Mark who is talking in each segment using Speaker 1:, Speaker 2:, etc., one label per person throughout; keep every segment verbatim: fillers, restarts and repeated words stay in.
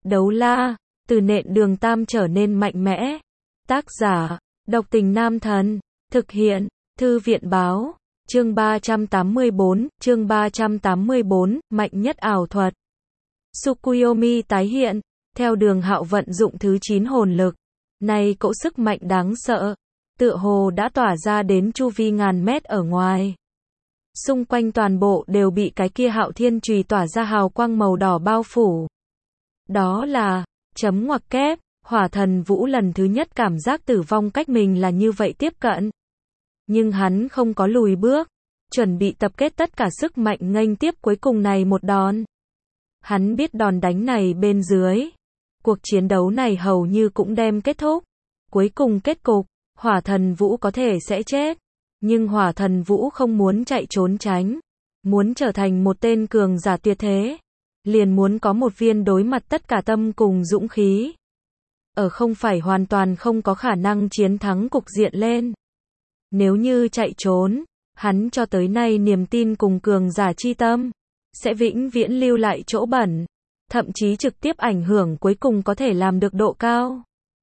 Speaker 1: Đấu la, từ nện đường tam trở nên mạnh mẽ. Tác giả, độc tình nam thần. Thực hiện, thư viện báo. Chương ba trăm tám mươi bốn, chương ba trăm tám mươi bốn, mạnh nhất ảo thuật. Tsukuyomi tái hiện, theo Đường Hạo vận dụng thứ chín hồn lực. Này cỗ sức mạnh đáng sợ, tựa hồ đã tỏa ra đến chu vi ngàn mét ở ngoài. Xung quanh toàn bộ đều bị cái kia Hạo Thiên chùy tỏa ra hào quang màu đỏ bao phủ. Đó là, chấm ngoặc kép, Hỏa Thần Vũ lần thứ nhất cảm giác tử vong cách mình là như vậy tiếp cận. Nhưng hắn không có lùi bước, chuẩn bị tập kết tất cả sức mạnh nghênh tiếp cuối cùng này một đòn. Hắn biết đòn đánh này bên dưới, cuộc chiến đấu này hầu như cũng đem kết thúc. Cuối cùng kết cục, Hỏa Thần Vũ có thể sẽ chết. Nhưng Hỏa Thần Vũ không muốn chạy trốn tránh, muốn trở thành một tên cường giả tuyệt thế, liền muốn có một viên đối mặt tất cả tâm cùng dũng khí. Ở không phải hoàn toàn không có khả năng chiến thắng cục diện lên. Nếu như chạy trốn, hắn cho tới nay niềm tin cùng cường giả chi tâm, sẽ vĩnh viễn lưu lại chỗ bẩn, thậm chí trực tiếp ảnh hưởng cuối cùng có thể làm được độ cao.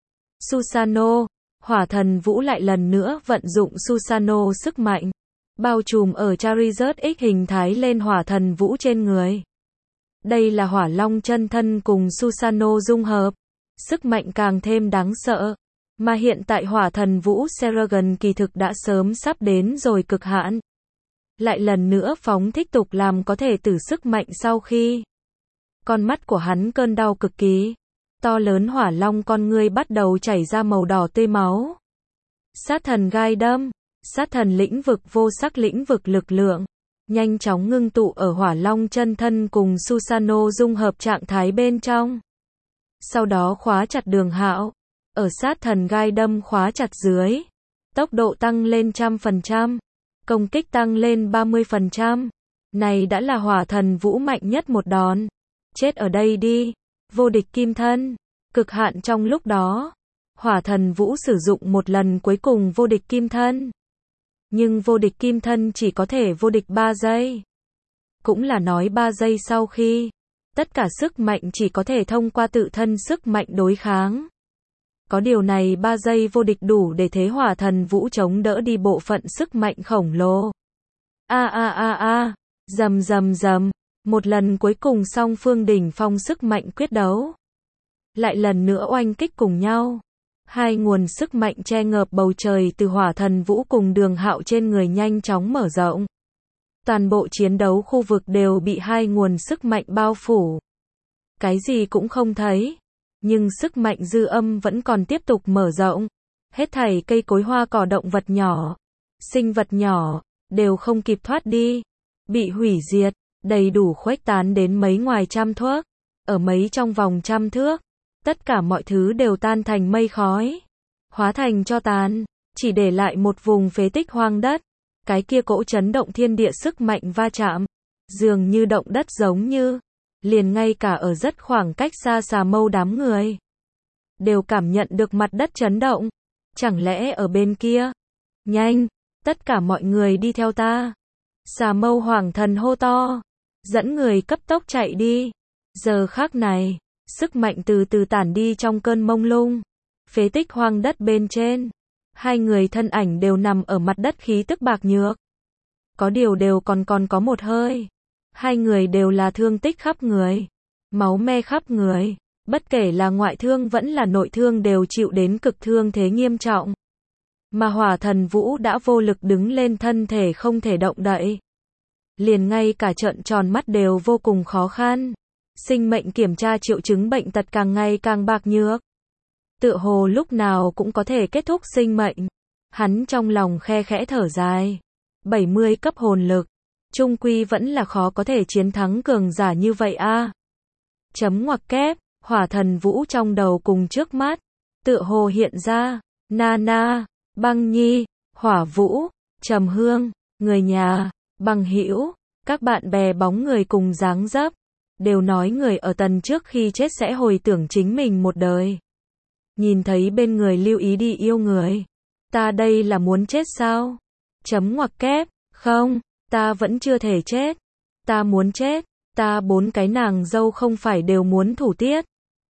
Speaker 1: Susanoo, Hỏa Thần Vũ lại lần nữa vận dụng Susanoo sức mạnh, bao trùm ở Charizard X hình thái lên Hỏa Thần Vũ trên người. Đây là Hỏa Long chân thân cùng Susanoo dung hợp, sức mạnh càng thêm đáng sợ. Mà hiện tại Hỏa Thần Vũ Seragon kỳ thực đã sớm sắp đến rồi cực hạn. Lại lần nữa phóng thích tục làm có thể tử sức mạnh sau khi. Con mắt của hắn cơn đau cực kỳ. To lớn hỏa long con ngươi bắt đầu chảy ra màu đỏ tươi máu. Sát thần gai đâm, sát thần lĩnh vực vô sắc lĩnh vực lực lượng, nhanh chóng ngưng tụ ở hỏa long chân thân cùng Susanoo dung hợp trạng thái bên trong. Sau đó khóa chặt Đường Hạo, ở sát thần gai đâm khóa chặt dưới, tốc độ tăng lên trăm phần trăm, công kích tăng lên ba mươi phần trăm. Này đã là Hỏa Thần Vũ mạnh nhất một đòn. Chết ở đây đi. Vô địch kim thân, cực hạn trong lúc đó, Hỏa Thần Vũ sử dụng một lần cuối cùng vô địch kim thân. Nhưng vô địch kim thân chỉ có thể vô địch ba giây. Cũng là nói ba giây sau khi, tất cả sức mạnh chỉ có thể thông qua tự thân sức mạnh đối kháng. Có điều này ba giây vô địch đủ để thế Hỏa Thần Vũ chống đỡ đi bộ phận sức mạnh khổng lồ. A a a a, rầm rầm rầm. Một lần cuối cùng song phương đỉnh phong sức mạnh quyết đấu. Lại lần nữa oanh kích cùng nhau. Hai nguồn sức mạnh che ngợp bầu trời từ Hỏa Thần Vũ cùng Đường Hạo trên người nhanh chóng mở rộng. Toàn bộ chiến đấu khu vực đều bị hai nguồn sức mạnh bao phủ. Cái gì cũng không thấy. Nhưng sức mạnh dư âm vẫn còn tiếp tục mở rộng. Hết thảy cây cối hoa cỏ động vật nhỏ, sinh vật nhỏ, đều không kịp thoát đi. Bị hủy diệt. Đầy đủ khuếch tán đến mấy ngoài trăm thước, ở mấy trong vòng trăm thước, tất cả mọi thứ đều tan thành mây khói, hóa thành tro tàn, chỉ để lại một vùng phế tích hoang đất. Cái kia cỗ chấn động thiên địa sức mạnh va chạm, dường như động đất giống như, liền ngay cả ở rất khoảng cách xa Xà Mâu đám người, đều cảm nhận được mặt đất chấn động. Chẳng lẽ ở bên kia? Nhanh, tất cả mọi người đi theo ta. Xà Mâu Hoàng Thần hô to, dẫn người cấp tốc chạy đi. Giờ khắc này, sức mạnh từ từ tản đi trong cơn mông lung. Phế tích hoang đất bên trên, hai người thân ảnh đều nằm ở mặt đất khí tức bạc nhược. Có điều đều còn còn có một hơi. Hai người đều là thương tích khắp người, máu me khắp người, bất kể là ngoại thương vẫn là nội thương đều chịu đến cực thương thế nghiêm trọng. Mà Hỏa Thần Vũ đã vô lực đứng lên, thân thể không thể động đậy. Liền ngay cả trợn tròn mắt đều vô cùng khó khăn. Sinh mệnh kiểm tra triệu chứng bệnh tật càng ngày càng bạc nhược. Tựa hồ lúc nào cũng có thể kết thúc sinh mệnh. Hắn trong lòng khe khẽ thở dài. bảy mươi cấp hồn lực, chung quy vẫn là khó có thể chiến thắng cường giả như vậy a. À. Chấm ngoặc kép, Hỏa Thần Vũ trong đầu cùng trước mắt, tựa hồ hiện ra, Nana, Băng Nhi, Hỏa Vũ, Trầm Hương, người nhà, bằng hữu, các bạn bè bóng người cùng dáng dấp, đều nói người ở tần trước khi chết sẽ hồi tưởng chính mình một đời. Nhìn thấy bên người lưu ý đi yêu người. Ta đây là muốn chết sao? Chấm ngoặc kép, không, ta vẫn chưa thể chết. Ta muốn chết, ta bốn cái nàng dâu không phải đều muốn thủ tiết.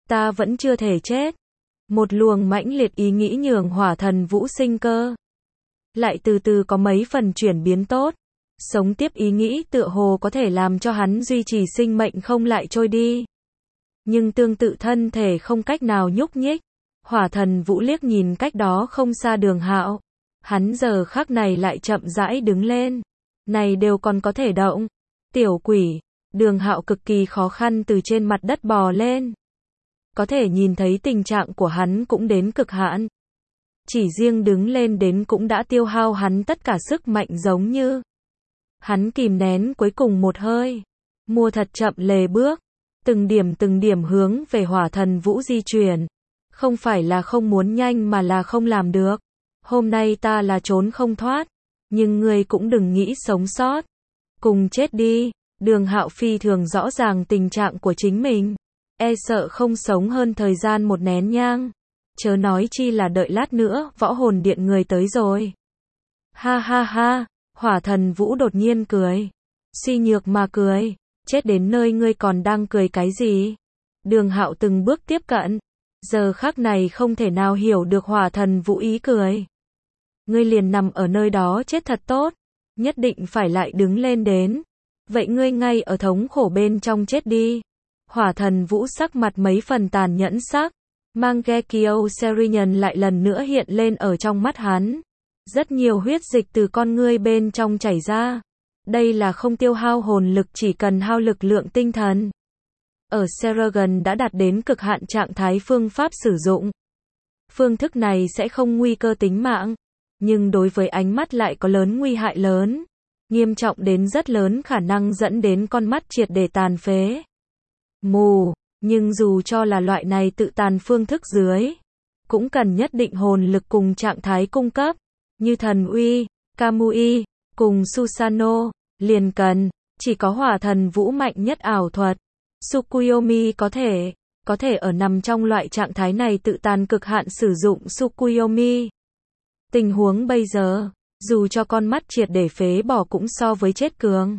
Speaker 1: Ta vẫn chưa thể chết. Một luồng mãnh liệt ý nghĩ nhường hỏa thần vũ sinh cơ. Lại từ từ có mấy phần chuyển biến tốt. Sống tiếp ý nghĩ tựa hồ có thể làm cho hắn duy trì sinh mệnh không lại trôi đi. Nhưng tương tự thân thể không cách nào nhúc nhích. Hỏa thần vũ liếc nhìn cách đó không xa Đường Hạo. Hắn giờ khắc này lại chậm rãi đứng lên. Này đều còn có thể động. Tiểu quỷ. Đường Hạo cực kỳ khó khăn từ trên mặt đất bò lên. Có thể nhìn thấy tình trạng của hắn cũng đến cực hạn. Chỉ riêng đứng lên đến cũng đã tiêu hao hắn tất cả sức mạnh giống như. Hắn kìm nén cuối cùng một hơi. Mua thật chậm lề bước. Từng điểm từng điểm hướng về hỏa thần vũ di chuyển. Không phải là không muốn nhanh mà là không làm được. Hôm nay ta là trốn không thoát. Nhưng ngươi cũng đừng nghĩ sống sót. Cùng chết đi. Đường Hạo phi thường rõ ràng tình trạng của chính mình. E sợ không sống hơn thời gian một nén nhang. Chớ nói chi là đợi lát nữa, võ hồn điện người tới rồi. Ha ha ha, hỏa thần vũ đột nhiên cười. Suy nhược mà cười. Chết đến nơi ngươi còn đang cười cái gì? Đường Hạo từng bước tiếp cận. Giờ khắc này không thể nào hiểu được hỏa thần vũ ý cười. Ngươi liền nằm ở nơi đó chết thật tốt. Nhất định phải lại đứng lên đến. Vậy ngươi ngay ở thống khổ bên trong chết đi. Hỏa thần vũ sắc mặt mấy phần tàn nhẫn sắc. Mangekyo Serenian lại lần nữa hiện lên ở trong mắt hắn. Rất nhiều huyết dịch từ con ngươi bên trong chảy ra. Đây là không tiêu hao hồn lực, chỉ cần hao lực lượng tinh thần. Ở Seragon đã đạt đến cực hạn trạng thái phương pháp sử dụng. Phương thức này sẽ không nguy cơ tính mạng. Nhưng đối với ánh mắt lại có lớn nguy hại lớn. Nghiêm trọng đến rất lớn khả năng dẫn đến con mắt triệt để tàn phế. Mù, nhưng dù cho là loại này tự tàn phương thức dưới, cũng cần nhất định hồn lực cùng trạng thái cung cấp, như thần uy, Kamui, cùng Susano, liền cần, chỉ có hỏa thần vũ mạnh nhất ảo thuật. Tsukuyomi có thể, có thể ở nằm trong loại trạng thái này tự tàn cực hạn sử dụng Tsukuyomi. Tình huống bây giờ, dù cho con mắt triệt để phế bỏ cũng so với chết cường.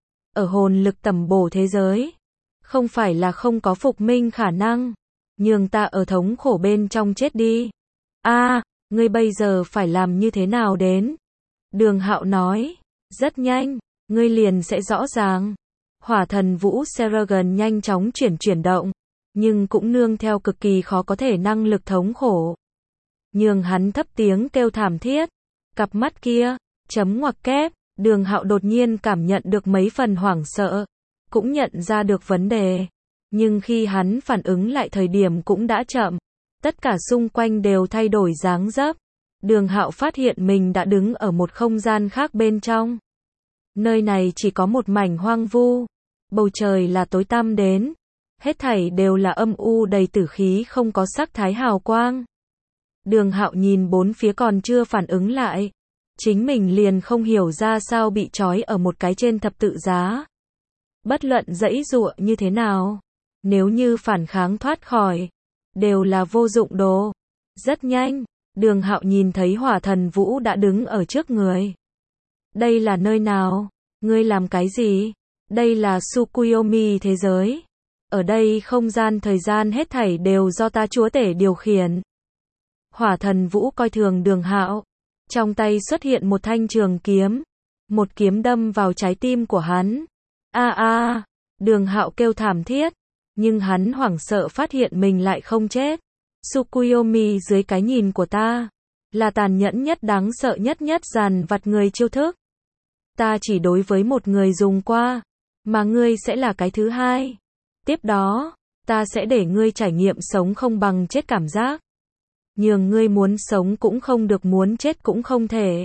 Speaker 1: Ở hồn lực tầm bổ thế giới, không phải là không có phục minh khả năng. Nhường ta ở thống khổ bên trong chết đi. A, à, ngươi bây giờ phải làm như thế nào đến? Đường Hạo nói, rất nhanh, ngươi liền sẽ rõ ràng. Hỏa thần vũ Seragon nhanh chóng chuyển chuyển động, nhưng cũng nương theo cực kỳ khó có thể năng lực thống khổ. Nhường hắn thấp tiếng kêu thảm thiết. Cặp mắt kia, chấm ngoặc kép, Đường Hạo đột nhiên cảm nhận được mấy phần hoảng sợ, cũng nhận ra được vấn đề. Nhưng khi hắn phản ứng lại thời điểm cũng đã chậm. Tất cả xung quanh đều thay đổi dáng dấp. Đường Hạo phát hiện mình đã đứng ở một không gian khác bên trong. Nơi này chỉ có một mảnh hoang vu. Bầu trời là tối tăm đến. Hết thảy đều là âm u đầy tử khí, không có sắc thái hào quang. Đường Hạo nhìn bốn phía còn chưa phản ứng lại. Chính mình liền không hiểu ra sao bị trói ở một cái trên thập tự giá. Bất luận giãy giụa như thế nào, nếu như phản kháng thoát khỏi, đều là vô dụng đồ. Rất nhanh, Đường Hạo nhìn thấy hỏa thần vũ đã đứng ở trước người. Đây là nơi nào? Ngươi làm cái gì? Đây là Tsukuyomi thế giới. Ở đây không gian thời gian hết thảy đều do ta chúa tể điều khiển. Hỏa thần vũ coi thường Đường Hạo. Trong tay xuất hiện một thanh trường kiếm. Một kiếm đâm vào trái tim của hắn. A a, Đường Hạo kêu thảm thiết. Nhưng hắn hoảng sợ phát hiện mình lại không chết. Tsukuyomi dưới cái nhìn của ta, là tàn nhẫn nhất, đáng sợ nhất nhất dàn vặt người chiêu thức. Ta chỉ đối với một người dùng qua, mà ngươi sẽ là cái thứ hai. Tiếp đó, ta sẽ để ngươi trải nghiệm sống không bằng chết cảm giác. Nhường ngươi muốn sống cũng không được, muốn chết cũng không thể.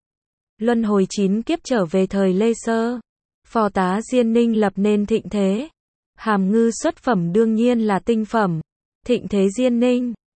Speaker 1: Luân hồi chín kiếp trở về thời Lê Sơ. Phò tá Diên Ninh lập nên thịnh thế. Hàm ngư xuất phẩm đương nhiên là tinh phẩm. Thịnh thế Diên Ninh.